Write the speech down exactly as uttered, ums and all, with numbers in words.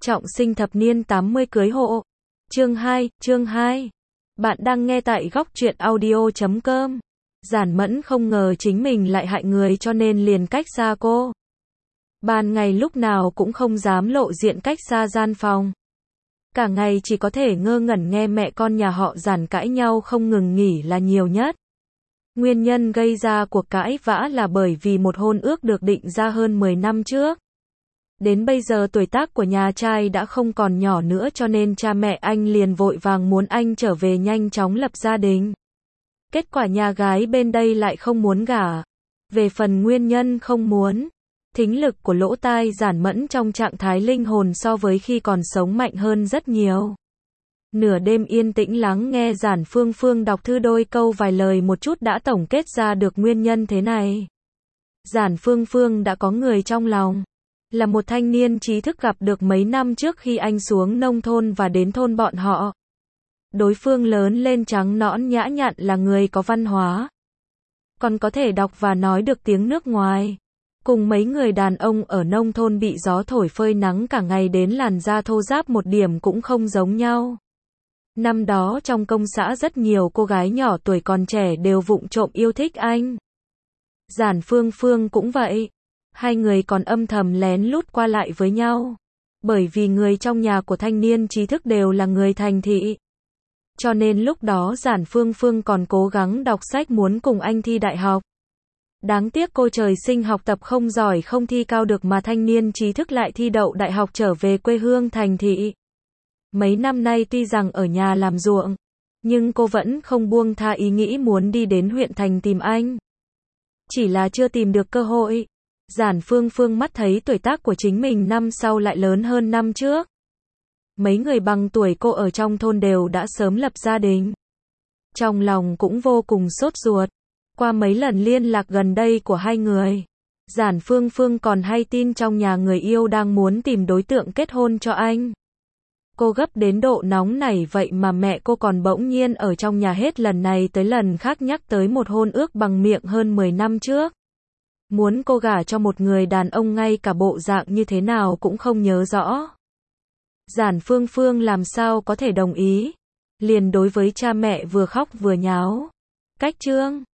Trọng sinh thập niên tám mươi cưới hộ. Chương hai, chương hai. Bạn đang nghe tại góc truyện audio chấm com. Giản Mẫn không ngờ chính mình lại hại người cho nên liền cách xa cô. Ban ngày lúc nào cũng không dám lộ diện cách xa gian phòng. Cả ngày chỉ có thể ngơ ngẩn nghe mẹ con nhà họ Giản cãi nhau không ngừng nghỉ là nhiều nhất. Nguyên nhân gây ra cuộc cãi vã là bởi vì một hôn ước được định ra hơn mười năm trước. Đến bây giờ tuổi tác của nhà trai đã không còn nhỏ nữa cho nên cha mẹ anh liền vội vàng muốn anh trở về nhanh chóng lập gia đình. Kết quả nhà gái bên đây lại không muốn gả. Về phần nguyên nhân không muốn, thính lực của lỗ tai Giản Mẫn trong trạng thái linh hồn so với khi còn sống mạnh hơn rất nhiều. Nửa đêm yên tĩnh lắng nghe Giản Phương Phương đọc thư đôi câu vài lời một chút đã tổng kết ra được nguyên nhân thế này. Giản Phương Phương đã có người trong lòng. Là một thanh niên trí thức gặp được mấy năm trước khi anh xuống nông thôn và đến thôn bọn họ. Đối phương lớn lên trắng nõn nhã nhặn là người có văn hóa. Còn có thể đọc và nói được tiếng nước ngoài. Cùng mấy người đàn ông ở nông thôn bị gió thổi phơi nắng cả ngày đến làn da thô ráp một điểm cũng không giống nhau. Năm đó trong công xã rất nhiều cô gái nhỏ tuổi còn trẻ đều vụng trộm yêu thích anh. Giản Phương Phương cũng vậy. Hai người còn âm thầm lén lút qua lại với nhau. Bởi vì người trong nhà của thanh niên trí thức đều là người thành thị. Cho nên lúc đó Giản Phương Phương còn cố gắng đọc sách muốn cùng anh thi đại học. Đáng tiếc cô trời sinh học tập không giỏi không thi cao được mà thanh niên trí thức lại thi đậu đại học trở về quê hương thành thị. Mấy năm nay tuy rằng ở nhà làm ruộng, nhưng cô vẫn không buông tha ý nghĩ muốn đi đến huyện thành tìm anh. Chỉ là chưa tìm được cơ hội. Giản Phương Phương mắt thấy tuổi tác của chính mình năm sau lại lớn hơn năm trước. Mấy người bằng tuổi cô ở trong thôn đều đã sớm lập gia đình. Trong lòng cũng vô cùng sốt ruột. Qua mấy lần liên lạc gần đây của hai người, Giản Phương Phương còn hay tin trong nhà người yêu đang muốn tìm đối tượng kết hôn cho anh. Cô gấp đến độ nóng nảy vậy mà mẹ cô còn bỗng nhiên ở trong nhà hết lần này tới lần khác nhắc tới một hôn ước bằng miệng hơn mười năm trước. Muốn cô gả cho một người đàn ông ngay cả bộ dạng như thế nào cũng không nhớ rõ. Giản Phương Phương làm sao có thể đồng ý. Liền đối với cha mẹ vừa khóc vừa nháo. Cách chương